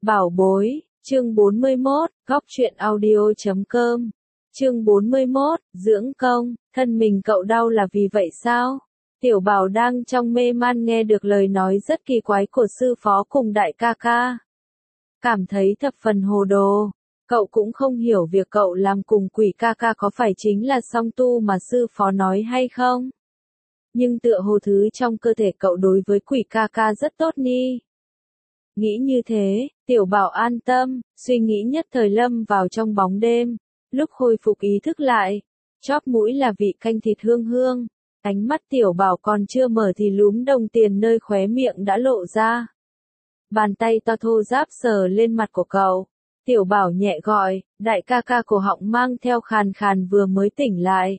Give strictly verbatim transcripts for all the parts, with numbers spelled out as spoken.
Bảo bối, chương bốn mươi mốt, góc truyện audio chấm com. Chương bốn mươi mốt, dưỡng công, thân mình cậu đau là vì vậy sao? Tiểu Bảo đang trong mê man nghe được lời nói rất kỳ quái của sư phó cùng đại ca ca. Cảm thấy thập phần hồ đồ, cậu cũng không hiểu việc cậu làm cùng quỷ ca ca có phải chính là song tu mà sư phó nói hay không? Nhưng tựa hồ thứ trong cơ thể cậu đối với quỷ ca ca rất tốt ni. Nghĩ như thế, Tiểu Bảo an tâm, suy nghĩ nhất thời lâm vào trong bóng đêm. Lúc hồi phục ý thức lại, chóp mũi là vị canh thịt hương hương. Ánh mắt Tiểu Bảo còn chưa mở thì lúm đồng tiền nơi khóe miệng đã lộ ra. Bàn tay to thô ráp sờ lên mặt của cậu. Tiểu Bảo nhẹ gọi, đại ca ca, cổ họng mang theo khàn khàn vừa mới tỉnh lại.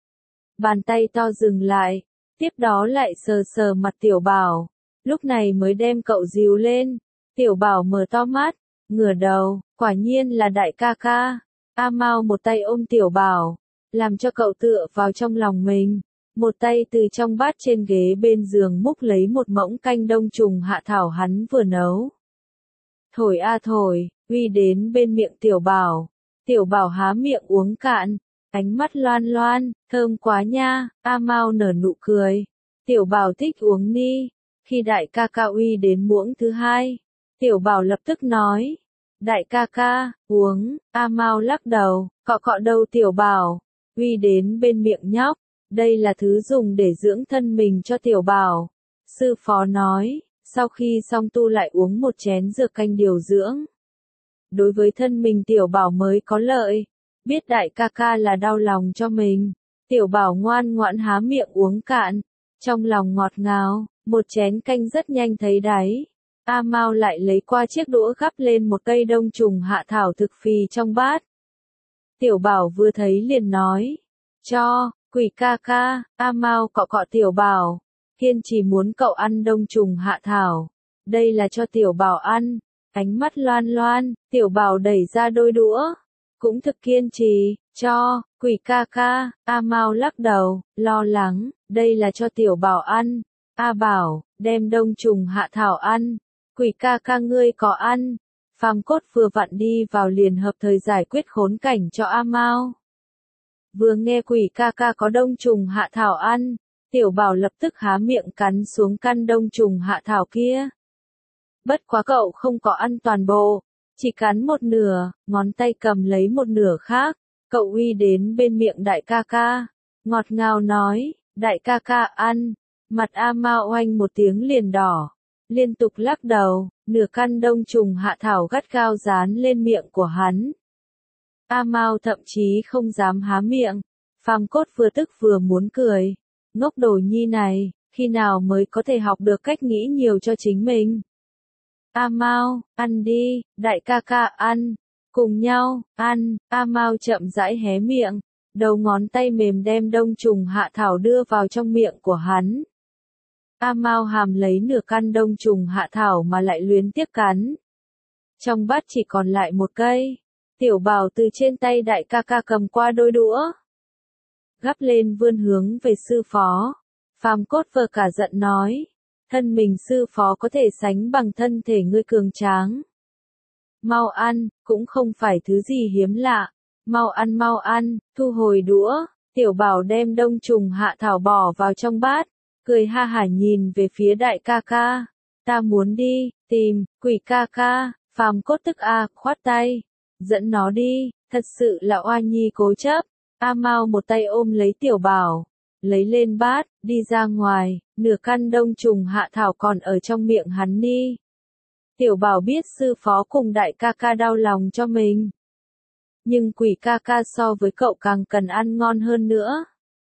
Bàn tay to dừng lại, tiếp đó lại sờ sờ mặt Tiểu Bảo. Lúc này mới đem cậu dìu lên. Tiểu Bảo mở to mắt, ngửa đầu, quả nhiên là đại ca ca. A Mao một tay ôm Tiểu Bảo, làm cho cậu tựa vào trong lòng mình. Một tay từ trong bát trên ghế bên giường múc lấy một mỗng canh đông trùng hạ thảo hắn vừa nấu. Thổi a thổi, uy đến bên miệng Tiểu Bảo. Tiểu Bảo há miệng uống cạn, ánh mắt loan loan, thơm quá nha. A Mao nở nụ cười. Tiểu Bảo thích uống ni. Khi đại ca ca uy đến muỗng thứ hai, Tiểu Bảo lập tức nói, đại ca ca, uống. A Mao lắc đầu, cọ cọ đầu Tiểu Bảo, uy đến bên miệng nhóc, đây là thứ dùng để dưỡng thân mình cho Tiểu Bảo. Sư phó nói, sau khi xong tu lại uống một chén dược canh điều dưỡng. Đối với thân mình Tiểu Bảo mới có lợi, biết đại ca ca là đau lòng cho mình. Tiểu Bảo ngoan ngoãn há miệng uống cạn, trong lòng ngọt ngào. Một chén canh rất nhanh thấy đáy. A Mao lại lấy qua chiếc đũa gắp lên một cây đông trùng hạ thảo thực phì trong bát. Tiểu Bảo vừa thấy liền nói, cho, quỷ ca ca. A Mao cọ cọ Tiểu Bảo, kiên trì muốn cậu ăn đông trùng hạ thảo. Đây là cho Tiểu Bảo ăn. Ánh mắt loan loan, Tiểu Bảo đẩy ra đôi đũa. Cũng thực kiên trì, cho, quỷ ca ca. A Mao lắc đầu, lo lắng, đây là cho Tiểu Bảo ăn. A Bảo, đem đông trùng hạ thảo ăn. Quỷ ca ca ngươi có ăn. Phàm Cốt vừa vặn đi vào liền hợp thời giải quyết khốn cảnh cho A Mao. Vừa nghe quỷ ca ca có đông trùng hạ thảo ăn, Tiểu Bảo lập tức há miệng cắn xuống căn đông trùng hạ thảo kia. Bất quá cậu không có ăn toàn bộ, chỉ cắn một nửa, ngón tay cầm lấy một nửa khác, cậu uy đến bên miệng đại ca ca, ngọt ngào nói, đại ca ca ăn. Mặt A Mao oanh một tiếng liền đỏ, liên tục lắc đầu, nửa căn đông trùng hạ thảo gắt gao dán lên miệng của hắn. A Mao thậm chí không dám há miệng, Phàm Cốt vừa tức vừa muốn cười, ngốc đồ nhi này, khi nào mới có thể học được cách nghĩ nhiều cho chính mình. A Mao, ăn đi, đại ca ca ăn, cùng nhau, ăn. A Mao chậm rãi hé miệng, đầu ngón tay mềm đem đông trùng hạ thảo đưa vào trong miệng của hắn. A Mao hàm lấy nửa căn đông trùng hạ thảo mà lại luyến tiếc cắn. Trong bát chỉ còn lại một cây. Tiểu Bảo từ trên tay đại ca ca cầm qua đôi đũa, gắp lên vươn hướng về sư phó. Phàm Cốt vờ cả giận nói, thân mình sư phó có thể sánh bằng thân thể ngươi cường tráng. Mau ăn, cũng không phải thứ gì hiếm lạ. Mau ăn mau ăn, thu hồi đũa. Tiểu Bảo đem đông trùng hạ thảo bỏ vào trong bát. Cười ha hả nhìn về phía đại ca ca. Ta muốn đi, tìm, quỷ ca ca. Phàm Cốt tức a, khoát tay. Dẫn nó đi, thật sự là oa nhi cố chấp. A Mao một tay ôm lấy Tiểu Bảo. Lấy lên bát, đi ra ngoài, nửa căn đông trùng hạ thảo còn ở trong miệng hắn ni. Tiểu Bảo biết sư phó cùng đại ca ca đau lòng cho mình. Nhưng quỷ ca ca so với cậu càng cần ăn ngon hơn nữa.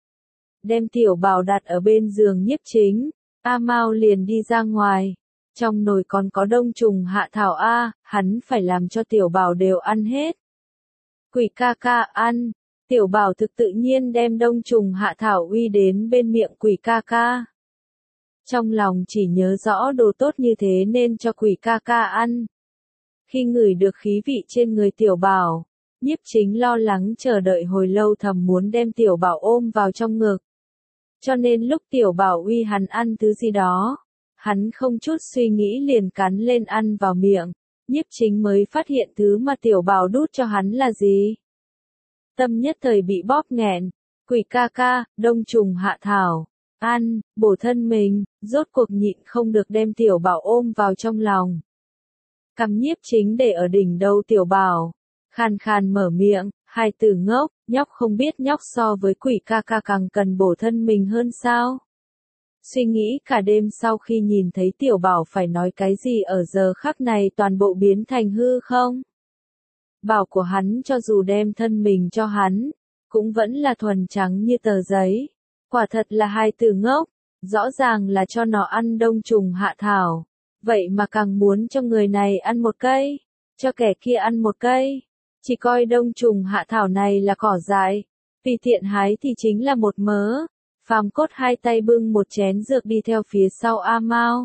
Đem Tiểu Bảo đặt ở bên giường Nhiếp Chính, A Mao liền đi ra ngoài. Trong nồi còn có đông trùng hạ thảo A, hắn phải làm cho Tiểu Bảo đều ăn hết. Quỷ ca ca ăn, Tiểu Bảo thực tự nhiên đem đông trùng hạ thảo uy đến bên miệng quỷ ca ca. Trong lòng chỉ nhớ rõ đồ tốt như thế nên cho quỷ ca ca ăn. Khi ngửi được khí vị trên người Tiểu Bảo, Nhiếp Chính lo lắng chờ đợi hồi lâu thầm muốn đem Tiểu Bảo ôm vào trong ngực. Cho nên lúc Tiểu Bảo uy hắn ăn thứ gì đó, hắn không chút suy nghĩ liền cắn lên ăn vào miệng. Nhiếp Chính mới phát hiện thứ mà Tiểu Bảo đút cho hắn là gì. Tâm nhất thời bị bóp nghẹn, Quỷ ca ca, đông trùng hạ thảo, ăn, bổ thân mình, rốt cuộc nhịn không được đem Tiểu Bảo ôm vào trong lòng. Cầm Nhiếp Chính để ở đỉnh đầu Tiểu Bảo, khàn khàn mở miệng, hai từ ngốc, nhóc không biết nhóc so với Quỷ ca ca càng cần bổ thân mình hơn sao. Suy nghĩ cả đêm sau khi nhìn thấy Tiểu Bảo phải nói cái gì ở giờ khắc này toàn bộ biến thành hư không. Bảo của hắn cho dù đem thân mình cho hắn, cũng vẫn là thuần trắng như tờ giấy. Quả thật là hai từ ngốc, rõ ràng là cho nó ăn đông trùng hạ thảo. Vậy mà càng muốn cho người này ăn một cây, cho kẻ kia ăn một cây. Chỉ coi đông trùng hạ thảo này là cỏ dại, vì tiện hái thì chính là một mớ. Phàm Cốt hai tay bưng một chén dược đi theo phía sau A Mao.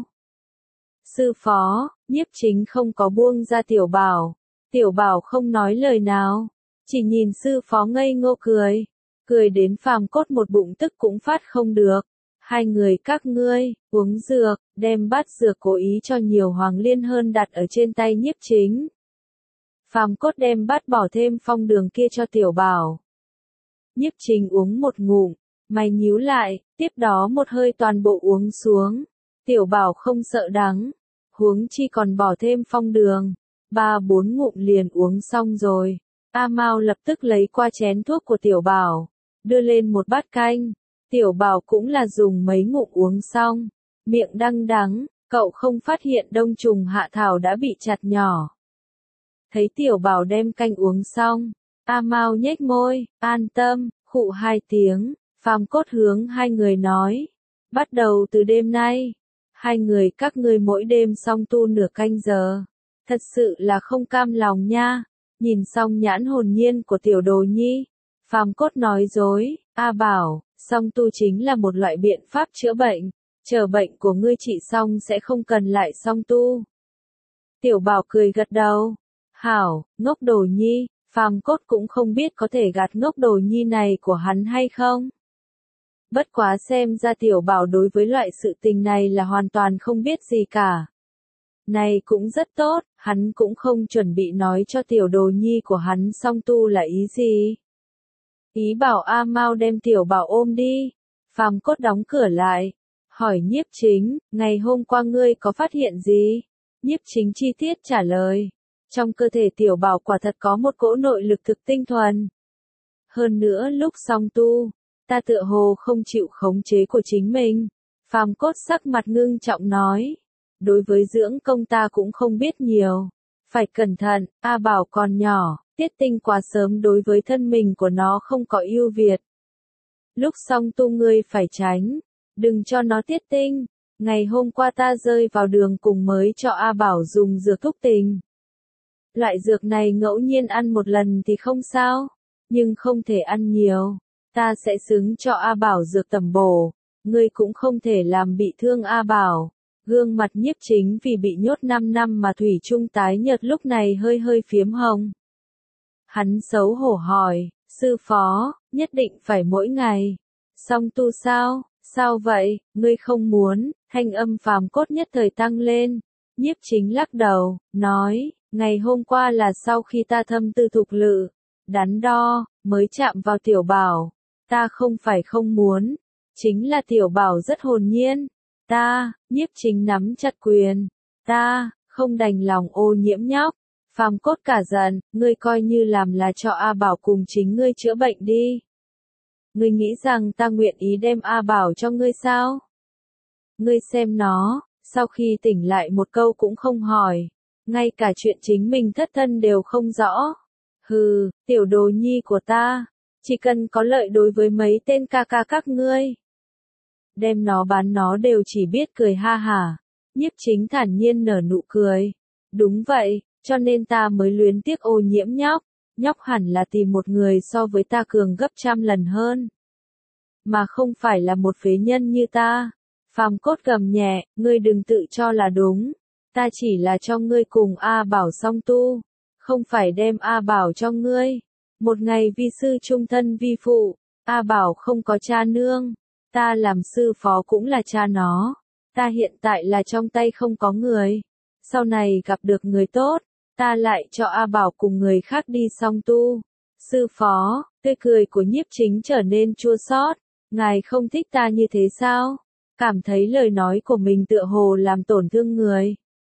Sư phó, Nhiếp Chính không có buông ra Tiểu Bảo. Tiểu Bảo không nói lời nào, chỉ nhìn sư phó ngây ngô cười. Cười đến Phàm Cốt một bụng tức cũng phát không được. Hai người các ngươi, uống dược, đem bát dược cố ý cho nhiều hoàng liên hơn đặt ở trên tay Nhiếp Chính. Phàm Cốt đem bát bỏ thêm phong đường kia cho Tiểu Bảo. Nhiếp Chính uống một ngụm, mày nhíu lại, tiếp đó một hơi toàn bộ uống xuống. Tiểu Bảo không sợ đắng, huống chi còn bỏ thêm phong đường. Ba bốn ngụm liền uống xong rồi. A Mao lập tức lấy qua chén thuốc của Tiểu Bảo, đưa lên một bát canh. Tiểu Bảo cũng là dùng mấy ngụm uống xong, miệng đắng đắng, cậu không phát hiện đông trùng hạ thảo đã bị chặt nhỏ. Thấy Tiểu Bảo đem canh uống xong, A Mao nhếch môi, an tâm, khụ hai tiếng. Phàm Cốt hướng hai người nói, bắt đầu từ đêm nay, hai người các ngươi mỗi đêm song tu nửa canh giờ. Thật sự là không cam lòng nha. Nhìn xong nhãn hồn nhiên của Tiểu Đồ Nhi, Phàm Cốt nói dối, A Bảo, song tu chính là một loại biện pháp chữa bệnh, chờ bệnh của ngươi trị xong sẽ không cần lại song tu. Tiểu Bảo cười gật đầu, hảo, ngốc Đồ Nhi, Phàm Cốt cũng không biết có thể gạt ngốc Đồ Nhi này của hắn hay không. Bất quá xem ra Tiểu Bảo đối với loại sự tình này là hoàn toàn không biết gì cả. Này cũng rất tốt, hắn cũng không chuẩn bị nói cho Tiểu Đồ Nhi của hắn song tu là ý gì. Ý bảo A Mao đem Tiểu Bảo ôm đi. Phàm Cốt đóng cửa lại, hỏi Nhiếp Chính, ngày hôm qua ngươi có phát hiện gì? Nhiếp Chính chi tiết trả lời, trong cơ thể Tiểu Bảo quả thật có một cỗ nội lực thực tinh thuần. Hơn nữa lúc song tu, ta tựa hồ không chịu khống chế của chính mình. Phàm Cốt sắc mặt ngưng trọng nói, đối với dưỡng công ta cũng không biết nhiều. Phải cẩn thận, A Bảo còn nhỏ, tiết tinh quá sớm đối với thân mình của nó không có ưu việt. Lúc song tu ngươi phải tránh, đừng cho nó tiết tinh. Ngày hôm qua ta rơi vào đường cùng mới cho A Bảo dùng dược thúc tình. Loại dược này ngẫu nhiên ăn một lần thì không sao, nhưng không thể ăn nhiều. Ta sẽ xứng cho A Bảo dược tầm bổ, ngươi cũng không thể làm bị thương A Bảo. Gương mặt Nhiếp Chính vì bị nhốt năm năm mà thủy chung tái nhợt lúc này hơi hơi phiếm hồng. Hắn xấu hổ hỏi, sư phó, nhất định phải mỗi ngày. Song tu sao, sao vậy, ngươi không muốn, thanh âm Phàm Cốt nhất thời tăng lên. Nhiếp Chính lắc đầu, nói, ngày hôm qua là sau khi ta thâm tư thục lự, đắn đo, mới chạm vào Tiểu Bảo. Ta không phải không muốn, chính là Tiểu Bảo rất hồn nhiên. Ta, Nhiếp Chính nắm chặt quyền, ta, không đành lòng ô nhiễm nhóc. Phàm Cốt cả giận, ngươi coi như làm là cho A Bảo cùng chính ngươi chữa bệnh đi. Ngươi nghĩ rằng ta nguyện ý đem A Bảo cho ngươi sao? Ngươi xem nó, sau khi tỉnh lại một câu cũng không hỏi, ngay cả chuyện chính mình thất thân đều không rõ. Hừ, Tiểu Đồ Nhi của ta, chỉ cần có lợi đối với mấy tên ca ca các ngươi. Đem nó bán nó đều chỉ biết cười ha hả. Nhiếp Chính thản nhiên nở nụ cười. Đúng vậy, cho nên ta mới luyến tiếc ô nhiễm nhóc. Nhóc hẳn là tìm một người so với ta cường gấp trăm lần hơn. Mà không phải là một phế nhân như ta. Phàm Cốt gầm nhẹ, ngươi đừng tự cho là đúng. Ta chỉ là cho ngươi cùng A Bảo song tu. Không phải đem A Bảo cho ngươi. Một ngày vi sư trung thân vi phụ. A Bảo không có cha nương. Ta làm sư phó cũng là cha nó. Ta hiện tại là trong tay không có người. Sau này gặp được người tốt, ta lại cho A Bảo cùng người khác đi song tu. Sư phó, tươi cười của Nhiếp Chính trở nên chua xót, ngài không thích ta như thế sao? Cảm thấy lời nói của mình tựa hồ làm tổn thương người.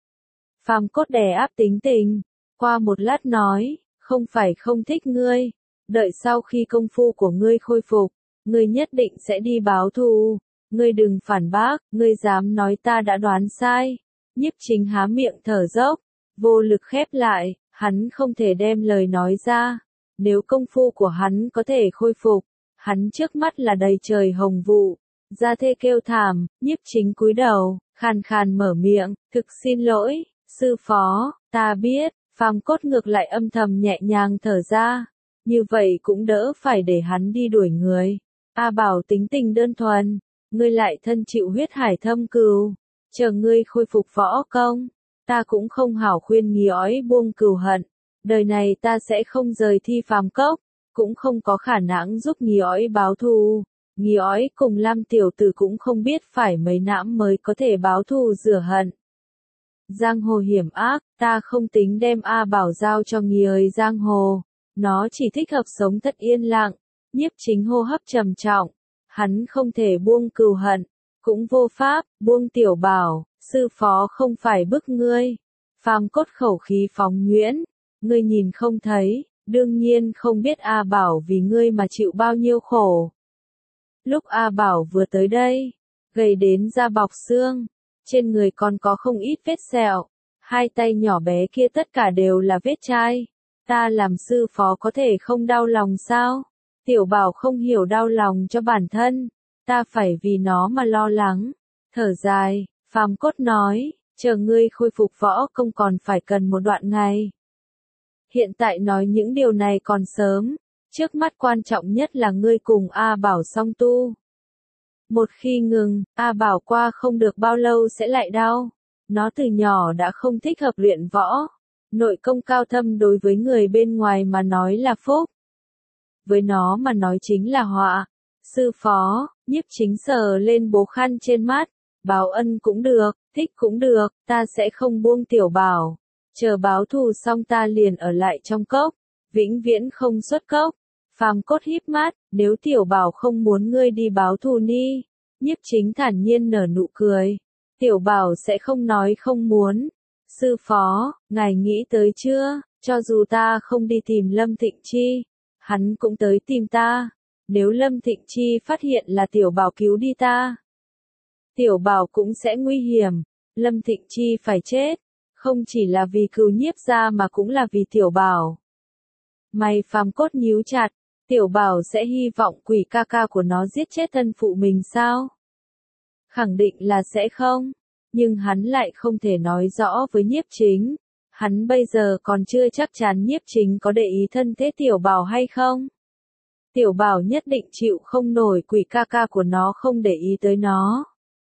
Phàm Cốt đè áp tính tình, qua một lát nói, không phải không thích ngươi, đợi sau khi công phu của ngươi khôi phục, ngươi nhất định sẽ đi báo thù, ngươi đừng phản bác, ngươi dám nói ta đã đoán sai. Nhiếp Chính há miệng thở dốc, vô lực khép lại, hắn không thể đem lời nói ra, nếu công phu của hắn có thể khôi phục, hắn trước mắt là đầy trời hồng vụ. Gia Thê kêu thảm, Nhiếp Chính cúi đầu, khàn khàn mở miệng, thực xin lỗi, sư phó, ta biết. Phàm Cốt ngược lại âm thầm nhẹ nhàng thở ra, như vậy cũng đỡ phải để hắn đi đuổi người. A Bảo tính tình đơn thuần, ngươi lại thân chịu huyết hải thâm cừu, chờ ngươi khôi phục võ công, ta cũng không hảo khuyên Nghì Ói buông cừu hận, đời này ta sẽ không rời thi phàm cốc, cũng không có khả năng giúp Nghì Ói báo thù. Nghì Ói cùng Lam tiểu tử cũng không biết phải mấy nãm mới có thể báo thù rửa hận. Giang hồ hiểm ác, ta không tính đem A Bảo giao cho Nghì ơi giang hồ, nó chỉ thích hợp sống thật yên lặng. Nhiếp Chính hô hấp trầm trọng, hắn không thể buông cừu hận, cũng vô pháp buông Tiểu Bảo, sư phó không phải bức ngươi. Phàm Cốt khẩu khí phóng nhuyễn, ngươi nhìn không thấy, đương nhiên không biết A Bảo vì ngươi mà chịu bao nhiêu khổ. Lúc A Bảo vừa tới đây, gầy đến da bọc xương, trên người còn có không ít vết sẹo, hai tay nhỏ bé kia tất cả đều là vết chai. Ta làm sư phó có thể không đau lòng sao? Tiểu Bảo không hiểu đau lòng cho bản thân, ta phải vì nó mà lo lắng. Thở dài, Phàm Cốt nói, chờ ngươi khôi phục võ công còn phải cần một đoạn ngày. Hiện tại nói những điều này còn sớm, trước mắt quan trọng nhất là ngươi cùng A Bảo song tu. Một khi ngừng, A Bảo qua không được bao lâu sẽ lại đau. Nó từ nhỏ đã không thích hợp luyện võ. Nội công cao thâm đối với người bên ngoài mà nói là phúc. Với nó mà nói chính là họa. Sư phó, Nhiếp Chính sờ lên bố khăn trên mắt. Báo ân cũng được, thích cũng được, ta sẽ không buông Tiểu Bảo. Chờ báo thù xong ta liền ở lại trong cốc, vĩnh viễn không xuất cốc. Phàm Cốt híp mắt, nếu Tiểu Bảo không muốn ngươi đi báo thù ni. Nhiếp Chính thản nhiên nở nụ cười. Tiểu Bảo sẽ không nói không muốn. Sư phó, ngài nghĩ tới chưa, cho dù ta không đi tìm Lâm Thịnh Chi, hắn cũng tới tìm ta. Nếu Lâm Thịnh Chi phát hiện là Tiểu Bảo cứu đi ta, Tiểu Bảo cũng sẽ nguy hiểm. Lâm Thịnh Chi phải chết, không chỉ là vì cừu Nhiếp gia mà cũng là vì Tiểu Bảo. Mày Phàm Cốt nhíu chặt, Tiểu Bảo sẽ hy vọng quỷ ca ca của nó giết chết thân phụ mình sao? Khẳng định là sẽ không, nhưng hắn lại không thể nói rõ với Nhiếp Chính. Hắn bây giờ còn chưa chắc chắn Nhiếp Chính có để ý thân thế Tiểu Bảo hay không. Tiểu Bảo nhất định chịu không nổi quỷ ca ca của nó không để ý tới nó.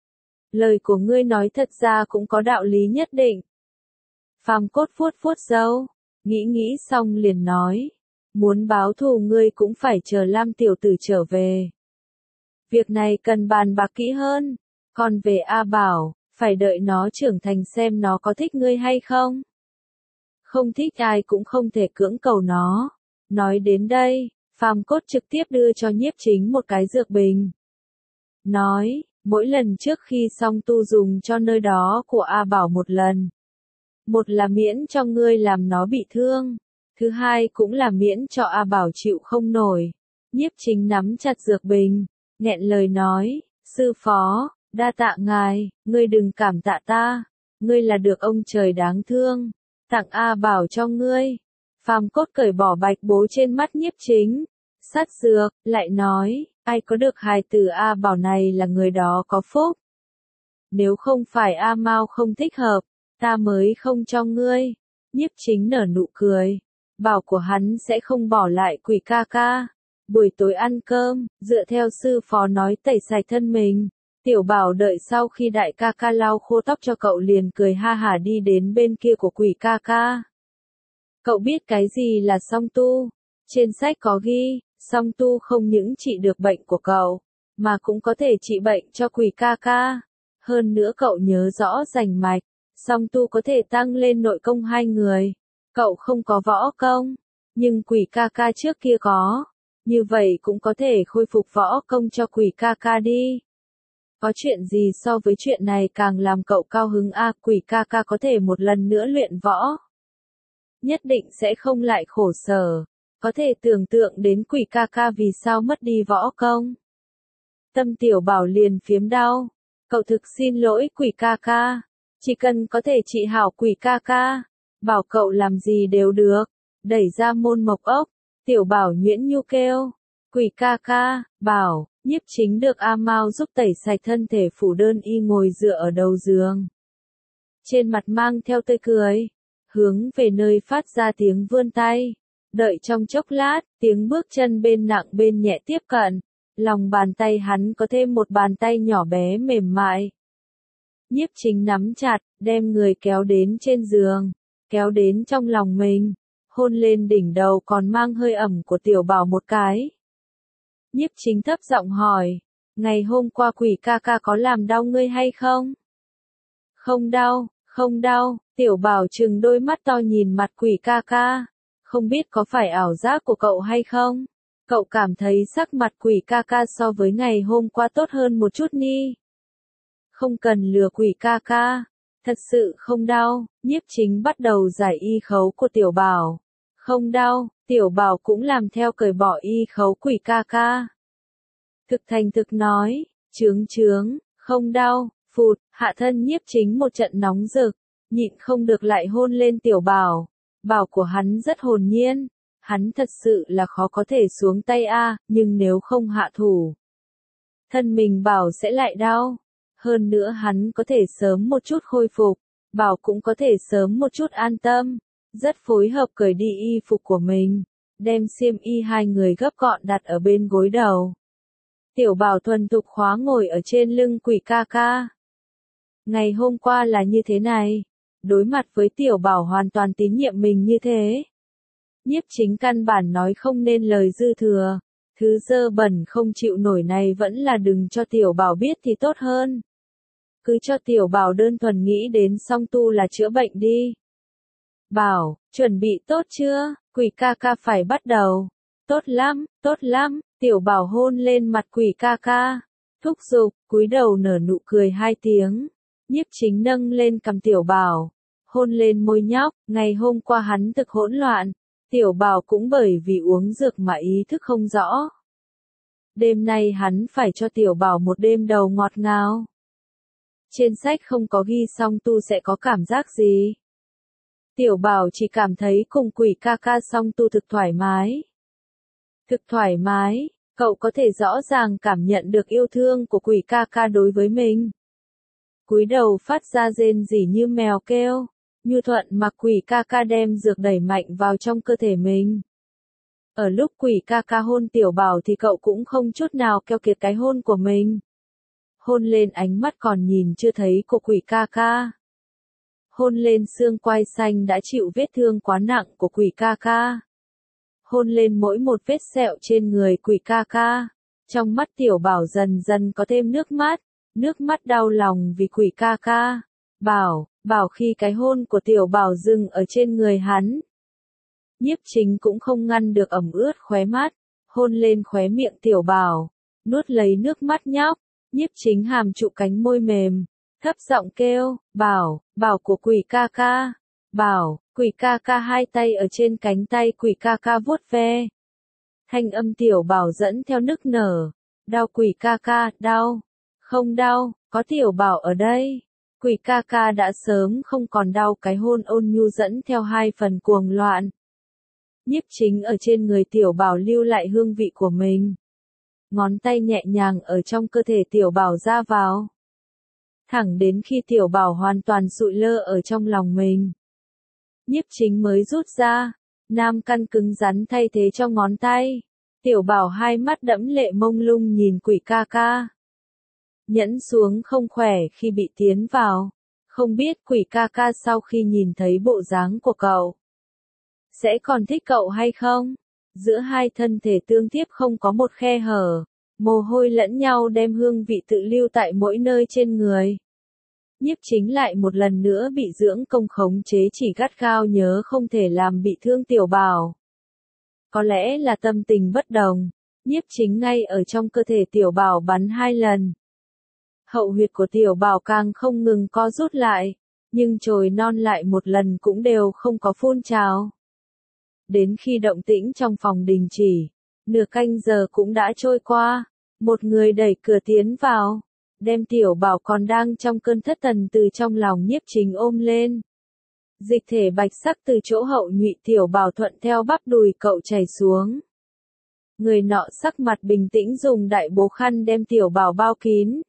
Lời của ngươi nói thật ra cũng có đạo lý nhất định. Phàm Cốt vuốt vuốt râu, nghĩ nghĩ xong liền nói. Muốn báo thù ngươi cũng phải chờ Lam tiểu tử trở về. Việc này cần bàn bạc kỹ hơn. Còn về A Bảo, phải đợi nó trưởng thành xem nó có thích ngươi hay không. Không thích ai cũng không thể cưỡng cầu nó. Nói đến đây, Phàm Cốt trực tiếp đưa cho Nhiếp Chính một cái dược bình. Nói, mỗi lần trước khi xong tu dùng cho nơi đó của A Bảo một lần. Một là miễn cho ngươi làm nó bị thương. Thứ hai cũng là miễn cho A Bảo chịu không nổi. Nhiếp Chính nắm chặt dược bình, nghẹn lời nói, sư phó, đa tạ ngài, ngươi đừng cảm tạ ta, ngươi là được ông trời đáng thương, tặng A Bảo cho ngươi. Phàm Cốt cởi bỏ bạch bố trên mắt Nhiếp Chính, sát dược, lại nói, ai có được hài tử A Bảo này là người đó có phúc. Nếu không phải A Mao không thích hợp, ta mới không cho ngươi. Nhiếp Chính nở nụ cười. Bảo của hắn sẽ không bỏ lại quỷ ca ca. Buổi tối ăn cơm, dựa theo sư phó nói tẩy sạch thân mình. Tiểu Bảo đợi sau khi đại ca ca lau khô tóc cho cậu liền cười ha hả đi đến bên kia của quỷ ca ca. Cậu biết cái gì là song tu? Trên sách có ghi, song tu không những trị được bệnh của cậu, mà cũng có thể trị bệnh cho quỷ ca ca. Hơn nữa cậu nhớ rõ rành mạch, song tu có thể tăng lên nội công hai người. Cậu không có võ công, nhưng quỷ ca ca trước kia có. Như vậy cũng có thể khôi phục võ công cho quỷ ca ca đi. Có chuyện gì so với chuyện này càng làm cậu cao hứng a, à, quỷ ca ca có thể một lần nữa luyện võ. Nhất định sẽ không lại khổ sở. Có thể tưởng tượng đến quỷ ca ca vì sao mất đi võ công. Tâm Tiểu Bảo liền phiếm đau. Cậu thực xin lỗi quỷ ca ca. Chỉ cần có thể trị hảo quỷ ca ca. Bảo cậu làm gì đều được. Đẩy ra môn mộc ốc. Tiểu Bảo nhuyễn nhu kêu. Quỷ ca ca, Bảo, Nhiếp Chính được A Mao giúp tẩy sạch thân thể phủ đơn y ngồi dựa ở đầu giường. Trên mặt mang theo tươi cười. Hướng về nơi phát ra tiếng vươn tay. Đợi trong chốc lát, tiếng bước chân bên nặng bên nhẹ tiếp cận. Lòng bàn tay hắn có thêm một bàn tay nhỏ bé mềm mại. Nhiếp Chính nắm chặt, đem người kéo đến trên giường, kéo đến trong lòng mình, hôn lên đỉnh đầu còn mang hơi ẩm của Tiểu Bảo một cái. Nhiếp Chính thấp giọng hỏi, ngày hôm qua quỷ ca ca có làm đau ngươi hay không? Không đau, không đau, Tiểu Bảo trừng đôi mắt to nhìn mặt quỷ ca ca, không biết có phải ảo giác của cậu hay không? Cậu cảm thấy sắc mặt quỷ ca ca so với ngày hôm qua tốt hơn một chút ni. Không cần lừa quỷ ca ca, thật sự không đau. Nhiếp Chính bắt đầu giải y khấu của Tiểu Bảo. Không đau, Tiểu Bảo cũng làm theo cởi bỏ y khấu quỷ ca ca. Thực thành thực nói, chướng chướng, không đau, phụt, hạ thân Nhiếp Chính một trận nóng rực, nhịn không được lại hôn lên Tiểu Bảo. Bảo của hắn rất hồn nhiên. Hắn thật sự là khó có thể xuống tay a, nhưng nếu không hạ thủ, thân mình Bảo sẽ lại đau. Hơn nữa hắn có thể sớm một chút khôi phục, Bảo cũng có thể sớm một chút an tâm. Rất phối hợp cởi đi y phục của mình, đem xiêm y hai người gấp gọn đặt ở bên gối đầu. Tiểu Bảo thuần thục khóa ngồi ở trên lưng quỷ ca ca. Ngày hôm qua là như thế này, đối mặt với Tiểu Bảo hoàn toàn tín nhiệm mình như thế. Nhiếp Chính căn bản nói không nên lời dư thừa, thứ dơ bẩn không chịu nổi này vẫn là đừng cho Tiểu Bảo biết thì tốt hơn. Cứ cho Tiểu Bảo đơn thuần nghĩ đến song tu là chữa bệnh đi. Bảo, chuẩn bị tốt chưa? Quỷ ca ca phải bắt đầu. Tốt lắm, tốt lắm, Tiểu Bảo hôn lên mặt quỷ ca ca. Thúc giục, cúi đầu nở nụ cười hai tiếng. Nhiếp Chính nâng lên cằm Tiểu Bảo, hôn lên môi nhóc. Ngày hôm qua hắn thực hỗn loạn. Tiểu Bảo cũng bởi vì uống dược mà ý thức không rõ. Đêm nay hắn phải cho Tiểu Bảo một đêm đầu ngọt ngào. Trên sách không có ghi song tu sẽ có cảm giác gì. Tiểu Bảo chỉ cảm thấy cùng quỷ ca ca song tu thực thoải mái. Thực thoải mái, cậu có thể rõ ràng cảm nhận được yêu thương của quỷ ca ca đối với mình. Cúi đầu phát ra rên rỉ như mèo kêu. Nhu thuận mặc quỷ ca ca đem dược đẩy mạnh vào trong cơ thể mình. Ở lúc quỷ ca ca hôn Tiểu Bảo thì cậu cũng không chút nào keo kiệt cái hôn của mình. Hôn lên ánh mắt còn nhìn chưa thấy của quỷ ca ca. Hôn lên xương quai xanh đã chịu vết thương quá nặng của quỷ ca ca. Hôn lên mỗi một vết sẹo trên người quỷ ca ca. Trong mắt Tiểu Bảo dần dần có thêm nước mắt, nước mắt đau lòng vì quỷ ca ca. Bảo, Bảo khi cái hôn của Tiểu Bảo dừng ở trên người hắn. Nhiếp Chính cũng không ngăn được ẩm ướt khóe mắt, hôn lên khóe miệng Tiểu Bảo, nuốt lấy nước mắt nhóc. Nhiếp Chính hàm trụ cánh môi mềm, thấp giọng kêu, Bảo, Bảo của quỷ ca ca. Bảo, quỷ ca ca hai tay ở trên cánh tay quỷ ca ca vuốt ve. Thanh âm Tiểu Bảo dẫn theo nức nở, đau quỷ ca ca, đau, không đau, có Tiểu Bảo ở đây. Quỷ ca ca đã sớm không còn đau, cái hôn ôn nhu dẫn theo hai phần cuồng loạn. Nhiếp Chính ở trên người Tiểu Bảo lưu lại hương vị của mình. Ngón tay nhẹ nhàng ở trong cơ thể Tiểu Bảo ra vào. Thẳng đến khi Tiểu Bảo hoàn toàn sụi lơ ở trong lòng mình. Nhiếp Chính mới rút ra, nam căn cứng rắn thay thế cho ngón tay. Tiểu Bảo hai mắt đẫm lệ mông lung nhìn quỷ ca ca. Nhẫn xuống không khỏe khi bị tiến vào. Không biết quỷ ca ca sau khi nhìn thấy bộ dáng của cậu, sẽ còn thích cậu hay không? Giữa hai thân thể tương tiếp không có một khe hở. Mồ hôi lẫn nhau đem hương vị tự lưu tại mỗi nơi trên người. Nhiếp Chính lại một lần nữa bị dưỡng công khống chế, chỉ gắt gao nhớ không thể làm bị thương Tiểu Bảo. Có lẽ là tâm tình bất đồng, Nhiếp Chính ngay ở trong cơ thể Tiểu Bảo bắn hai lần. Hậu huyệt của Tiểu Bảo càng không ngừng co rút lại, nhưng chồi non lại một lần cũng đều không có phun trào. Đến khi động tĩnh trong phòng đình chỉ, nửa canh giờ cũng đã trôi qua, một người đẩy cửa tiến vào, đem Tiểu Bảo còn đang trong cơn thất thần từ trong lòng Nhiếp Chính ôm lên. Dịch thể bạch sắc từ chỗ hậu nhụy Tiểu Bảo thuận theo bắp đùi cậu chảy xuống. Người nọ sắc mặt bình tĩnh dùng đại bố khăn đem Tiểu Bảo bao kín.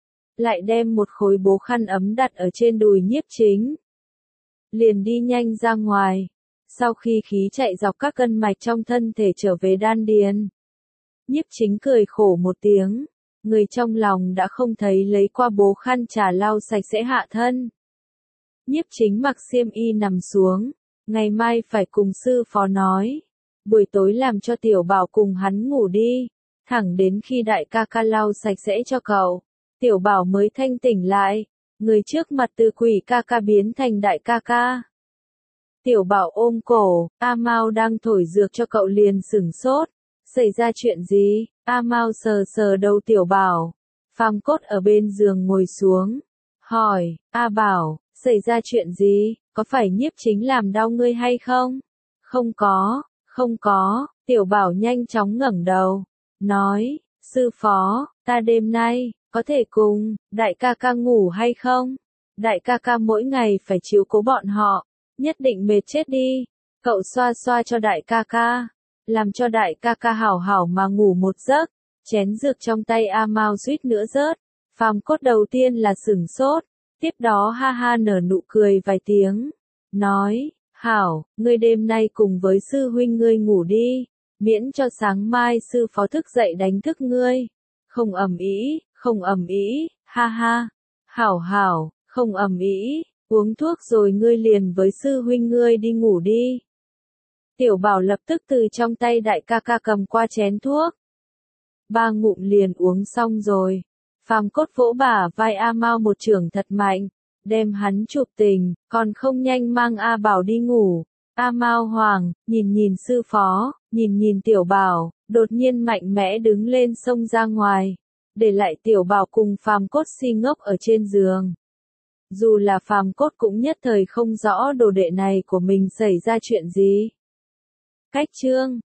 Lại đem một khối bố khăn ấm đặt ở trên đùi Nhiếp Chính. Liền đi nhanh ra ngoài. Sau khi khí chạy dọc các cân mạch trong thân thể trở về đan điền. Nhiếp Chính cười khổ một tiếng. Người trong lòng đã không thấy lấy qua bố khăn trà lau sạch sẽ hạ thân. Nhiếp Chính mặc xiêm y nằm xuống. Ngày mai phải cùng sư phó nói. Buổi tối làm cho Tiểu Bảo cùng hắn ngủ đi. Thẳng đến khi đại ca ca lau sạch sẽ cho cậu. Tiểu Bảo mới thanh tỉnh lại. Người trước mặt từ quỷ ca ca biến thành đại ca ca. Tiểu Bảo ôm cổ, A Mao đang thổi dược cho cậu liền sửng sốt. Xảy ra chuyện gì? A Mao sờ sờ đầu Tiểu Bảo. Phàm Cốt ở bên giường ngồi xuống. Hỏi, A Bảo, xảy ra chuyện gì? Có phải Nhiếp Chính làm đau ngươi hay không? Không có, không có. Tiểu Bảo nhanh chóng ngẩng đầu. Nói, sư phó, ta đêm nay, có thể cùng, đại ca ca ngủ hay không? Đại ca ca mỗi ngày phải chiếu cố bọn họ. Nhất định mệt chết đi. Cậu xoa xoa cho đại ca ca. Làm cho đại ca ca hảo hảo mà ngủ một giấc. Chén dược trong tay A Mao suýt nữa rớt. Phàm Cốt đầu tiên là sửng sốt. Tiếp đó ha ha nở nụ cười vài tiếng. Nói, hảo, ngươi đêm nay cùng với sư huynh ngươi ngủ đi. Miễn cho sáng mai sư phó thức dậy đánh thức ngươi. Không ầm ĩ, không ầm ĩ, ha ha. Hảo hảo, không ầm ĩ. Uống thuốc rồi ngươi liền với sư huynh ngươi đi ngủ đi. Tiểu Bảo lập tức từ trong tay đại ca ca cầm qua chén thuốc. Ba ngụm liền uống xong rồi. Phàm Cốt vỗ bả vai A Mao một chưởng thật mạnh, đem hắn chụp tình, còn không nhanh mang A Bảo đi ngủ. A Mao hoàng, nhìn nhìn sư phó, nhìn nhìn Tiểu Bảo, đột nhiên mạnh mẽ đứng lên xông ra ngoài, để lại Tiểu Bảo cùng Phàm Cốt si ngốc ở trên giường. Dù là Phàm Cốt cũng nhất thời không rõ đồ đệ này của mình xảy ra chuyện gì. Cách chương